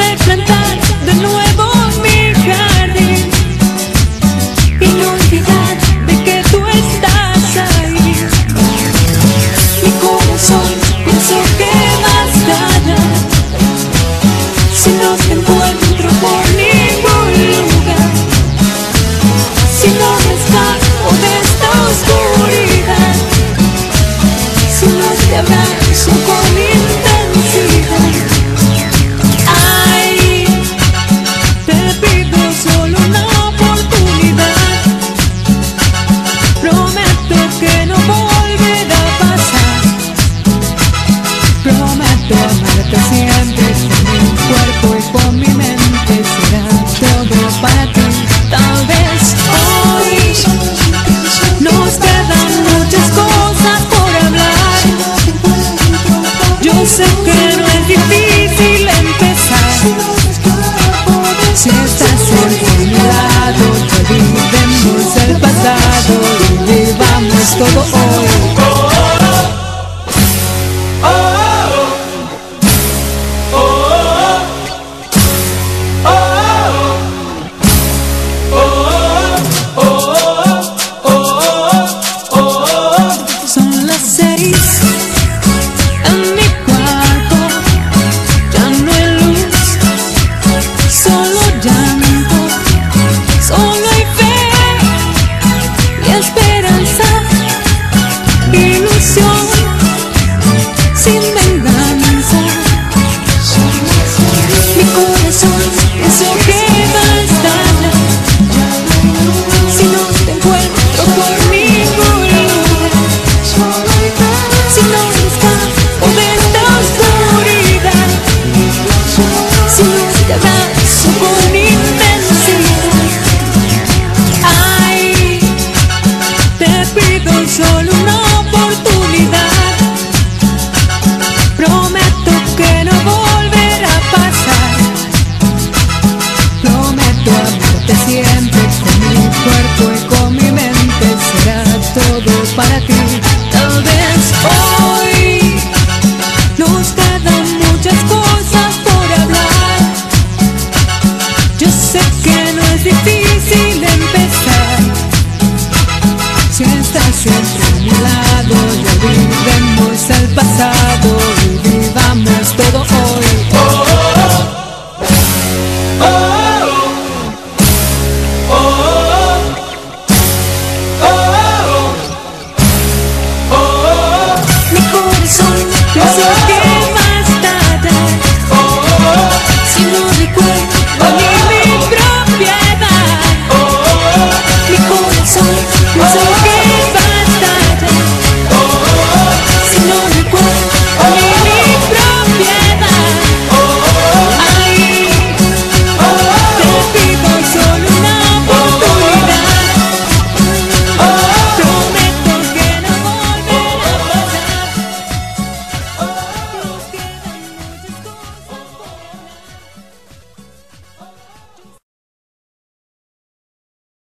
replantar de nuevo mi jardín y no olvidar de que tú estás ahí. Mi corazón pensó que bastará si no te encuentro por ningún lugar, si no me escapo de esta oscuridad, si no te abrazo con intensidad. Ay, te pido solo una oportunidad, prometo que no volverá a pasar, prometo amarte siempre con mi cuerpo y con mi mente, será todo para ti. Tal vez hoy nos quedan muchas cosas por hablar, yo sé que no es difícil empezar, si estás siempre a mi lado, olvidemos el pasado y vivamos todo hoy. Son las 6 en mi cuarto, ya no hay luz, solo llanto, solo hay fe y esperanza, ilusión sin venganza. Mi corazón pensó que bastará si no te encuentro por ningún lugar, si no me escapo de esta oscuridad, si no te abrazo con intensidad. Ay, te pido solo una oportunidad, prometo que no volverá a pasar, prometo amarte siempre con mi cuerpo y con mi mente, será todo para ti. Tal vez hoy nos quedan muchas cosas por hablar, yo sé que no es difícil empezar, si estás siempre a mi lado, ya olvidemos el pasado y vivamos todo hoy. Mi corazón pensó que bastará si no recuerdo